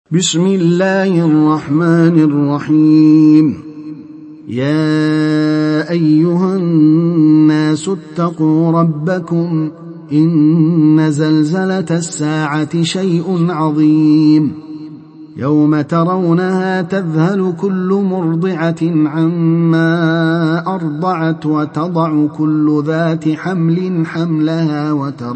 بسم الله الرحمن الرحيم. يا أيها الناس اتقوا ربكم إن زلزلة الساعة شيء عظيم يوم ترونها تذهل كل مرضعة عما أرضعت وتضع كل ذات حمل حملها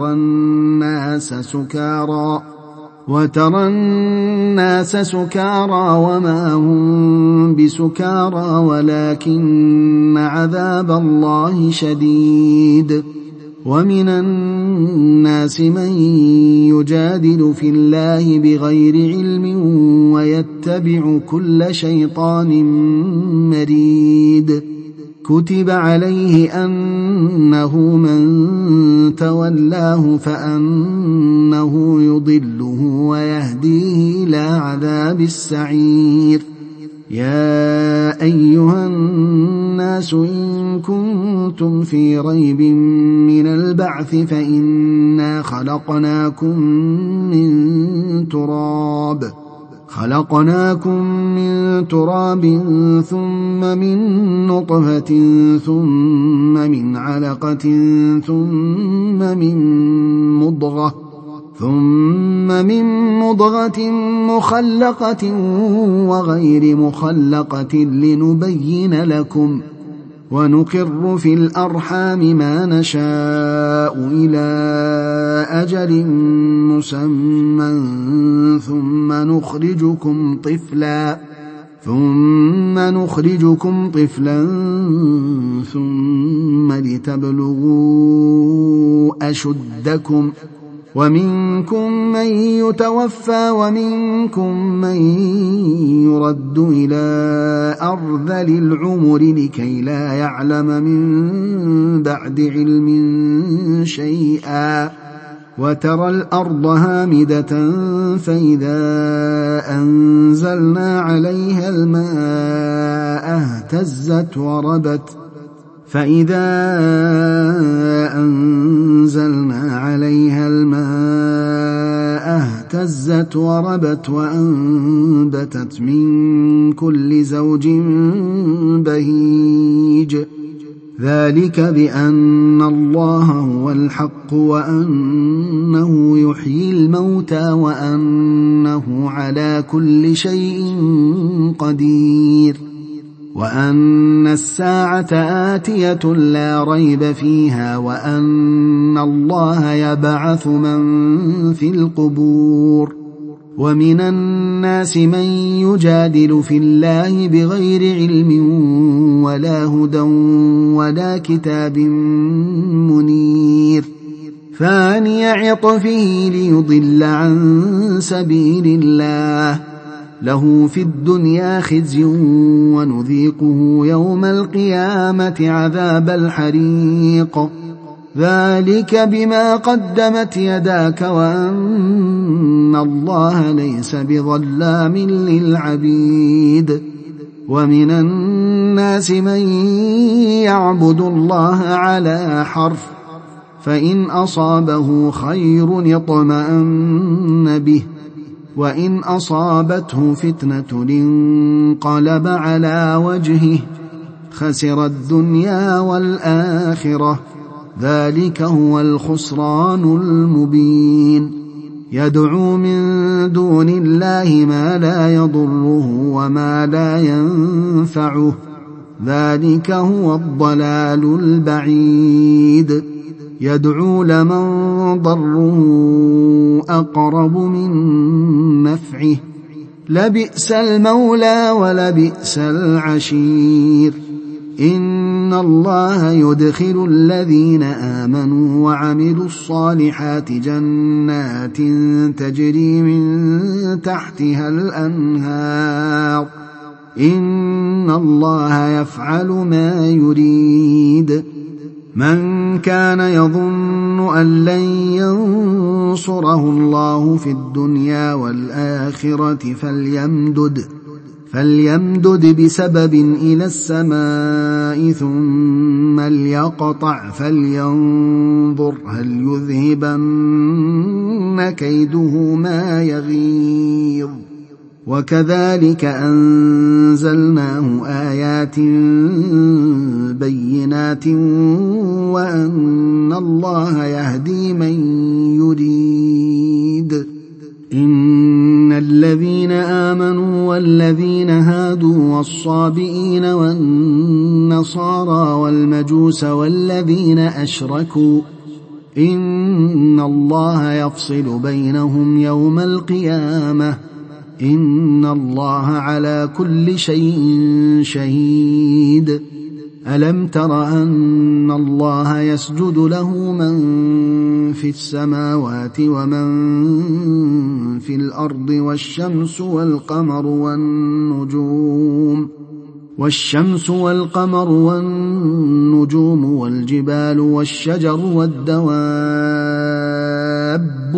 وترى الناس سكارى وما هم بسكارى ولكن عذاب الله شديد. ومن الناس من يجادل في الله بغير علم ويتبع كل شيطان مريد. كتب عليه أنه من تولاه فأنه يضله ويهديه إلى عذاب السعير. يا أيها الناس إن كنتم في ريب من البعث فإنا خلقناكم من تراب ثم من نطفة ثم من علقة ثم من مضغة مخلقة وغير مخلقة لنبين لكم. ونقر في الأرحام ما نشاء إلى أجل مسمى ثم نخرجكم طفلا ثم لتبلغوا أشدكم. ومنكم من يتوفى ومنكم من يرد إلى أرذل العمر لكي لا يعلم من بعد علم شيئا. وترى الأرض هامدة فإذا أنزلنا عليها الماء اهتزت وربت وأنبتت من كل زوج بهيج. ذلك بأن الله هو الحق وأنه يحيي الموتى وأنه على كل شيء قدير. وأن الساعة آتية لا ريب فيها وأن الله يبعث من في القبور. ومن الناس من يجادل في الله بغير علم ولا هدى ولا كتاب منير. ثاني عطفه ليضل عن سبيل الله له في الدنيا خزي ونذيقه يوم القيامة عذاب الحريق. ذلك بما قدمت يداك وأن الله ليس بظلام للعبيد. ومن الناس من يعبد الله على حرف فإن أصابه خير اطمأن به وإن أصابته فتنة انقلب على وجهه خسر الدنيا والآخرة. ذلك هو الخسران المبين. يدعو من دون الله ما لا يضره وما لا ينفعه. ذلك هو الضلال البعيد. يدعو لمن ضره أقرب من نفعه لبئس المولى ولبئس العشير. إن الله يدخل الذين آمنوا وعملوا الصالحات جنات تجري من تحتها الأنهار. إن الله يفعل ما يريد. من كان يظن أن لن ينصره الله في الدنيا والآخرة فليمدد بسبب إلى السماء ثم ليقطع فلينظر هل يذهبن كيده ما يغيظ. وكذلك أنزلناه آيات بينات وأن الله يهدي من يريد. إن الذين آمنوا والذين هادوا والصابئين والنصارى والمجوس والذين أشركوا إن الله يفصل بينهم يوم القيامة إن الله على كل شيء شهيد. ألم تر أن الله يسجد له من في السماوات ومن في الأرض والشمس والقمر والنجوم والجبال والشجر والدواب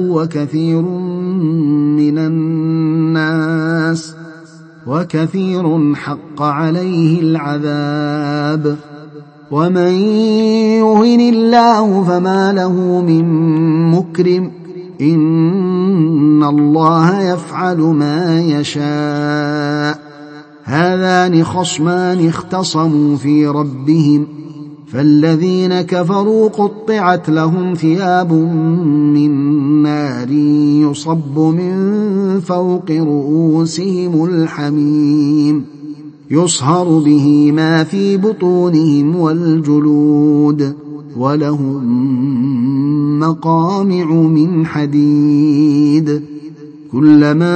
وكثير حق عليه العذاب. ومن يهن الله فما له من مكرم إن الله يفعل ما يشاء. هذان خصمان اختصموا في ربهم فالذين كفروا قطعت لهم ثياب من نار يصب من فوق رؤوسهم الحميم يصهر به ما في بطونهم والجلود ولهم مقامع من حديد. كلما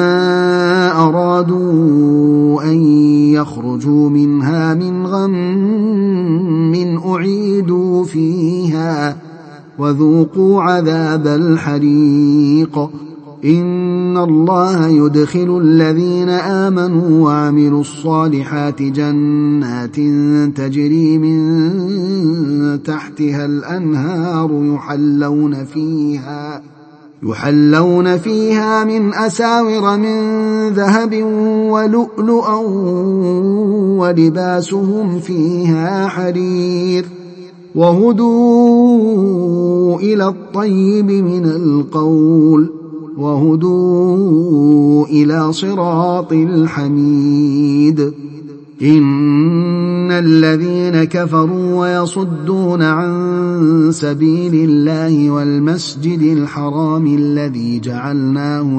أرادوا أن يخرجوا منها من غم أعيدوا فيها وذوقوا عذاب الحريق. إن الله يدخل الذين آمنوا وعملوا الصالحات جنات تجري من تحتها الأنهار يحلون فيها من أساور من ذهب ولؤلؤا ولباسهم فيها حرير وهدوا إلى الطيب من القول وهدوا إلى صراط الحميد. إن الذين كفروا ويصدون عن سبيل الله والمسجد الحرام الذي جعلناه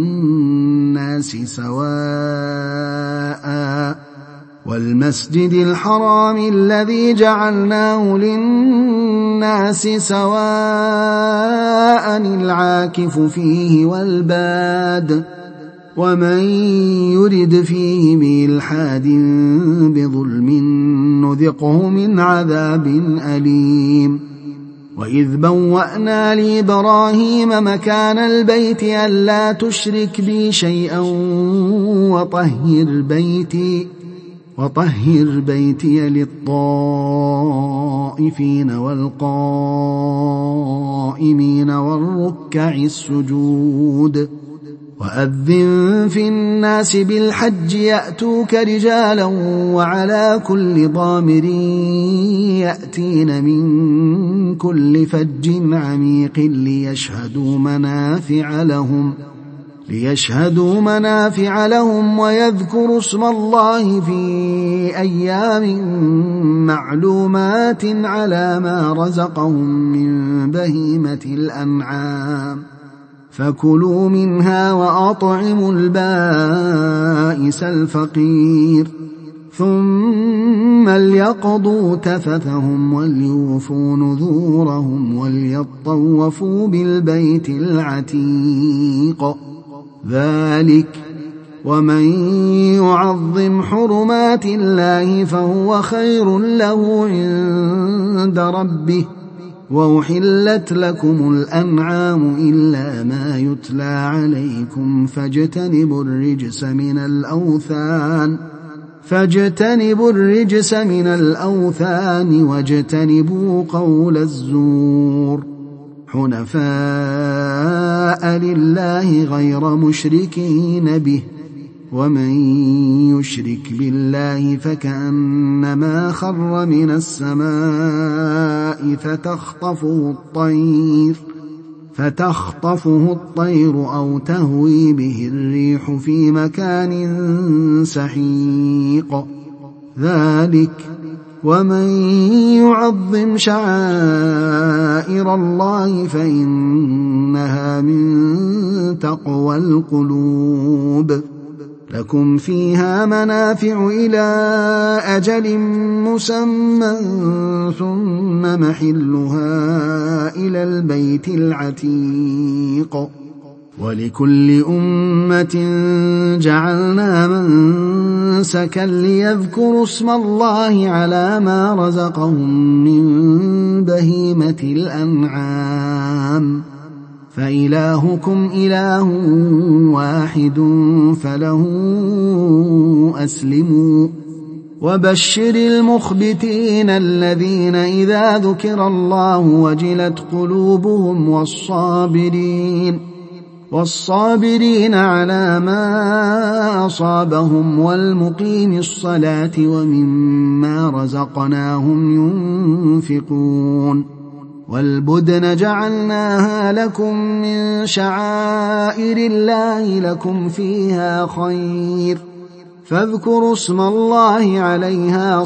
للناس سواء العاكف فيه والباد ومن يرد فيه بإلحاد بظلم نذقه من عذاب أليم. وإذ بوأنا لإبراهيم مكان البيت ألا تشرك بي شيئا وطهر بيتي للطائفين والقائمين والركع السجود. وأذن في الناس بالحج يأتوك رجالا وعلى كل ضامر يأتين من كل فج عميق ليشهدوا منافع لهم ويذكروا اسم الله في أيام معلومات على ما رزقهم من بهيمة الأنعام فكلوا منها وأطعموا البائس الفقير ثم ليقضوا تفثهم وليوفوا نذورهم وليطوفوا بالبيت العتيق. ذلك ومن يعظم حرمات الله فهو خير له عند ربه. وأحلت لكم الأنعام إلا ما يتلى عليكم فاجتنبوا الرجس من الأوثان واجتنبوا قول الزور حنفاء لله غير مشركين به ومن يشرك بالله فكأنما خر من السماء فتخطفه الطير أو تهوي به الريح في مكان سحيق ذلك ومن يعظم شعائر الله فإنها من تقوى القلوب لكم فيها منافع إلى أجل مسمى ثم محلها إلى البيت العتيق ولكل أمة جعلنا منسكا ليذكروا اسم الله على ما رزقهم من بهيمة الأنعام فإلهكم إله واحد فله أسلموا وبشر المخبتين الذين إذا ذكر الله وجلت قلوبهم والصابرين على ما أصابهم والمقيم الصلاة وممما رزقناهم ينفقون والبدن جعلناها لكم من شعائر الله لكم فيها خير فاذكروا اسم الله عليها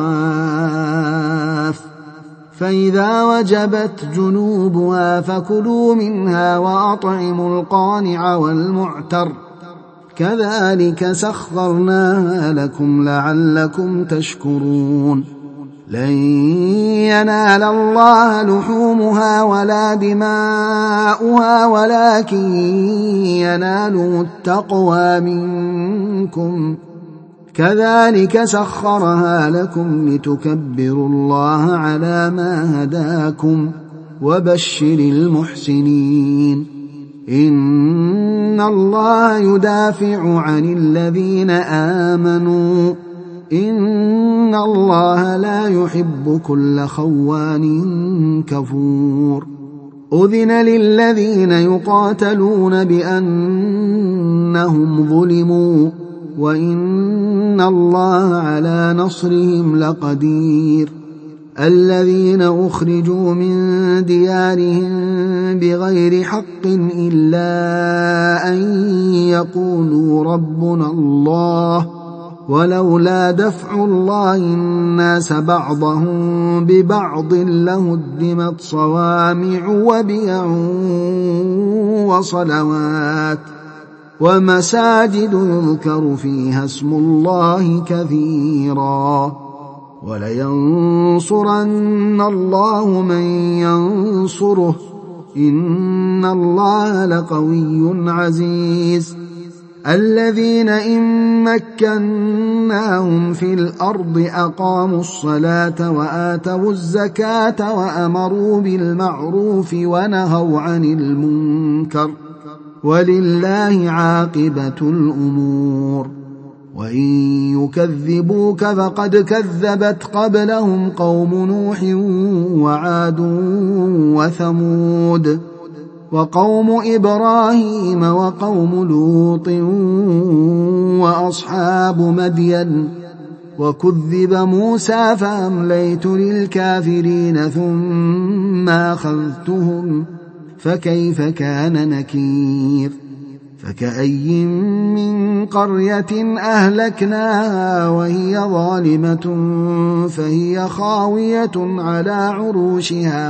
صواف فإذا وجبت جنوبها فكلوا منها وأطعموا القانع والمعتر كذلك سخرناها لكم لعلكم تشكرون لن ينال الله لحومها ولا دماؤها ولكن يناله التقوى منكم كذلك سخرها لكم لتكبروا الله على ما هداكم وبشر المحسنين إن الله يدافع عن الذين آمنوا إن الله لا يحب كل خوان كفور أذن للذين يقاتلون بأنهم ظلموا وإن الله على نصرهم لقدير الذين أخرجوا من ديارهم بغير حق إلا أن يقولوا ربنا الله ولولا دفع الله الناس بعضهم ببعض لهدمت صوامع وبيع وصلوات ومساجد يذكر فيها اسم الله كثيرا ولينصرن الله من ينصره إن الله لقوي عزيز الذين إن مكناهم في الأرض أقاموا الصلاة وآتوا الزكاة وأمروا بالمعروف ونهوا عن المنكر ولله عاقبة الأمور وإن يكذبوك فقد كذبت قبلهم قوم نوح وعاد وثمود وقوم إبراهيم وقوم لوط وأصحاب مدين وكذب موسى فأمليت للكافرين ثم أخذتهم فكيف كان نكير فكأي من قرية أهلكناها وهي ظالمة فهي خاوية على عروشها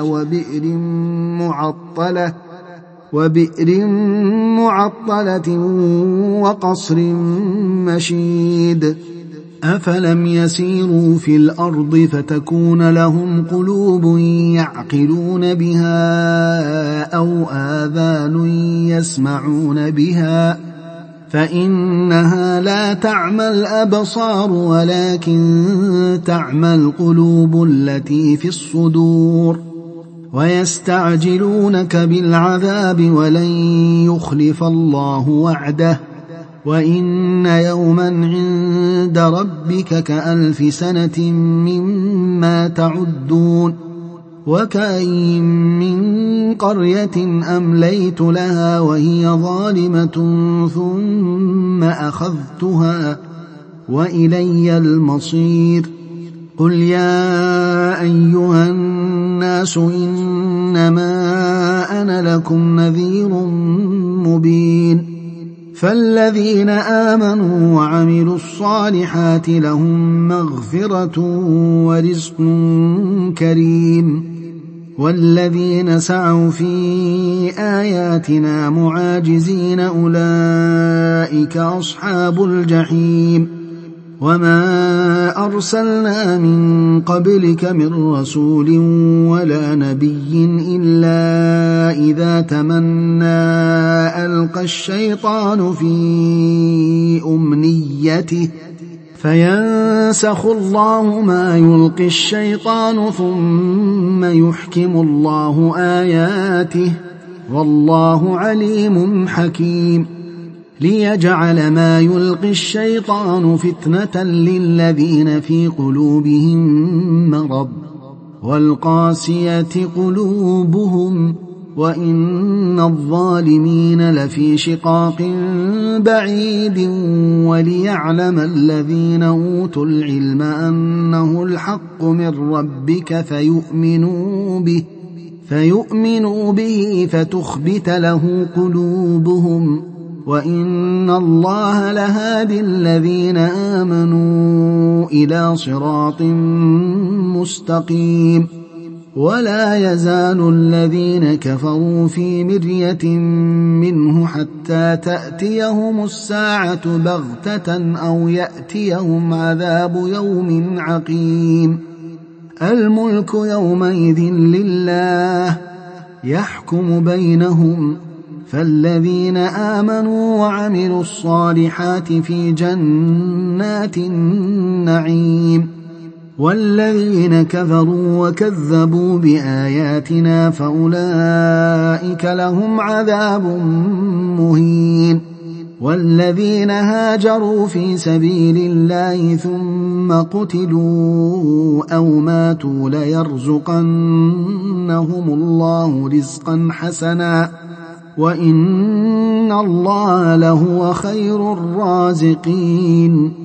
وبئر معطلة وقصر مشيد أفلم يسيروا في الأرض فتكون لهم قلوب يعقلون بها أو آذان يسمعون بها فإنها لا تعمى الأبصار ولكن تعمى القلوب التي في الصدور ويستعجلونك بالعذاب ولن يخلف الله وعده وإن يوما عند ربك كألف سنة مما تعدون وكأي من قرية أمليت لها وهي ظالمة ثم أخذتها وإلي المصير قل يا أيها الناس إنما وأنا لكم نذير مبين فالذين آمنوا وعملوا الصالحات لهم مغفرة ورزق كريم والذين سعوا في آياتنا معاجزين أولئك أصحاب الجحيم وما أرسلنا من قبلك من رسول ولا نبي إلا إذا تمنى ألقى الشيطان في أمنيته فينسخ الله ما يلقي الشيطان ثم يحكم الله آياته والله عليم حكيم ليجعل ما يلقي الشيطان فتنة للذين في قلوبهم مرض والقاسية قلوبهم وإن الظالمين لفي شقاق بعيد وليعلم الذين أوتوا العلم أنه الحق من ربك فيؤمنوا به فتخبت له قلوبهم وإن الله لهادي الذين آمنوا إلى صراط مستقيم ولا يزال الذين كفروا في مرية منه حتى تأتيهم الساعة بغتة أو يأتيهم عذاب يوم عقيم الملك يومئذ لله يحكم بينهم فالذين آمنوا وعملوا الصالحات في جنات النعيم والذين كفروا وكذبوا بآياتنا فأولئك لهم عذاب مهين والذين هاجروا في سبيل الله ثم قتلوا أو ماتوا ليرزقنهم الله رزقا حسنا وإن الله لهو خير الرازقين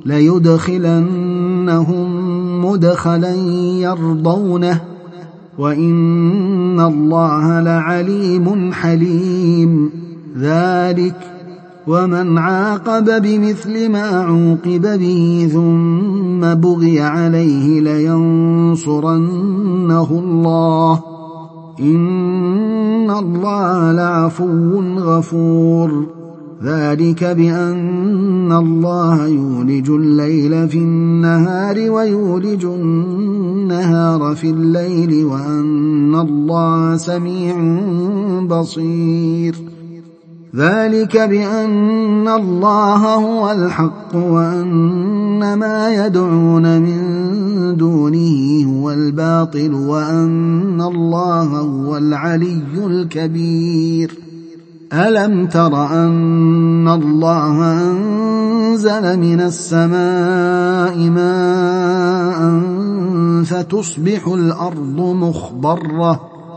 ليدخلنهم مدخلا يرضونه وإن الله لعليم حليم ذلك ومن عاقب بمثل ما عوقب به ثم بغي عليه لينصرنه الله إن الله لعفو غفور ذلك بأن الله يولج الليل في النهار ويولج النهار في الليل وأن الله سميع بصير ذلك بأن الله هو الحق وأن ما يدعون من دونه هو الباطل وأن الله هو العلي الكبير ألم تر أن الله أنزل من السماء ماء فتصبح الأرض مخضرة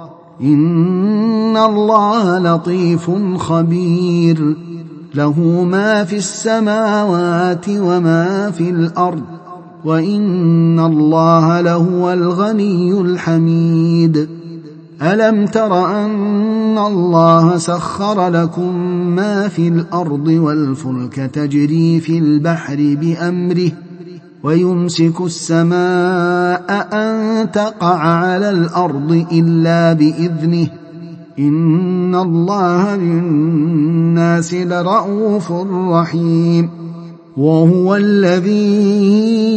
إن الله لطيف خبير له ما في السماوات وما في الأرض وإن الله لهو الغني الحميد ألم تر أن الله سخر لكم ما في الأرض والفلك تجري في البحر بأمره ويمسك السماء أن تقع على الأرض إلا بإذنه إن الله بالناس لرءوف رحيم وهو الذي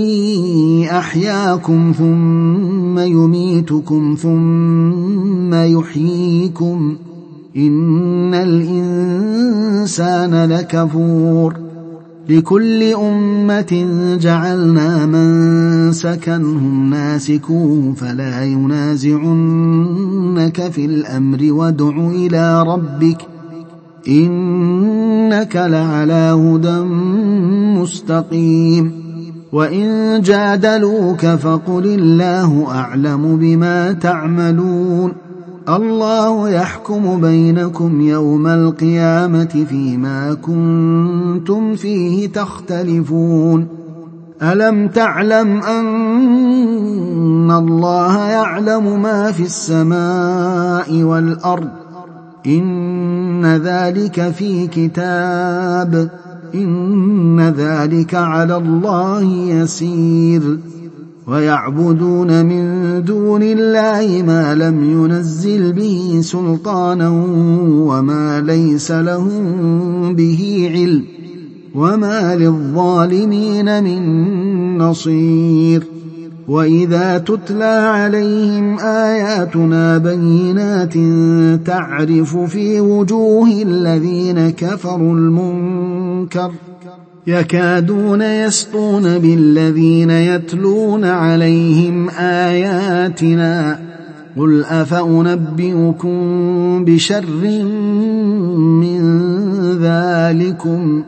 أحياكم ثم يميتكم ثم يحييكم إن الإنسان لكفور لكل أمة جعلنا منسكا هم ناسكوه فلا ينازعنك في الأمر وادع إلى ربك إنك لعلى هدى مستقيم وإن جادلوك فقل الله أعلم بما تعملون الله يحكم بينكم يوم القيامة فيما كنتم فيه تختلفون ألم تعلم أن الله يعلم ما في السماء والأرض إن ذلك في كتاب إن ذلك على الله يسير ويعبدون من دون الله ما لم ينزل به سلطانا وما ليس لهم به علم وما للظالمين من نصير وإذا تتلى عليهم آياتنا بينات تعرف في وجوه الذين كفروا المنكر يكادون يسطون بالذين يتلون عليهم آياتنا قل أفأنبئكم بشر من ذلكم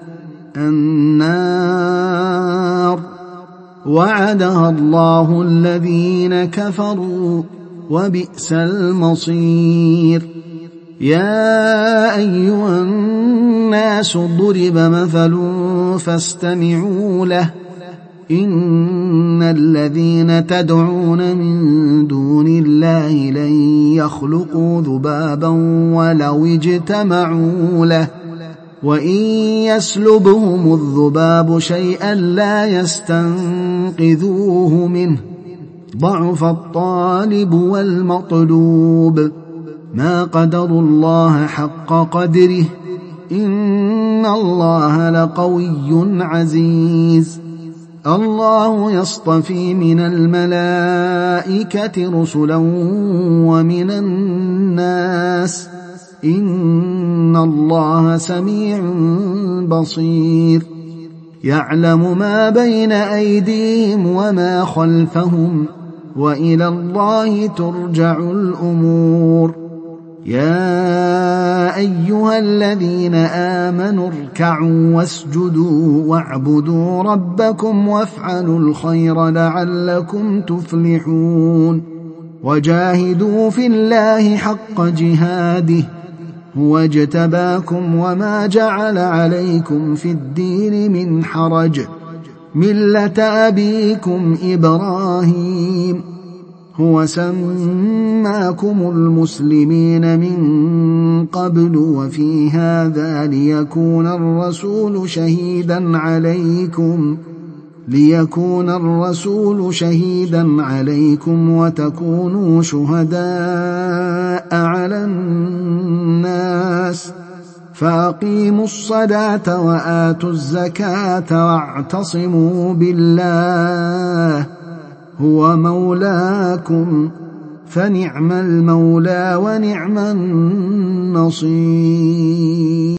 النار وعدها الله الذين كفروا وبئس المصير يا أيها الناس ضرب مثل فاستمعوا له إن الذين تدعون من دون الله لن يخلقوا ذبابا ولو اجتمعوا له وإن يسلبهم الذباب شيئا لا يستنقذوه منه ضعف الطالب والمطلوب ما قدروا الله حق قدره إن الله لقوي عزيز الله يصطفي من الملائكة رسلا ومن الناس إن الله سميع بصير يعلم ما بين أيديهم وما خلفهم وإلى الله ترجع الأمور يا أيها الذين آمنوا اركعوا واسجدوا واعبدوا ربكم وافعلوا الخير لعلكم تفلحون وجاهدوا في الله حق جهاده هو اجتباكم وما جعل عليكم في الدين من حرج ملة أبيكم إبراهيم هو سماكم المسلمين من قبل وفي هذا ليكون الرسول شهيدا عليكم وتكونوا شهداء على الناس فأقيموا الصلاة وآتوا الزكاة واعتصموا بالله هو مولاكم فنعم المولى ونعم النصير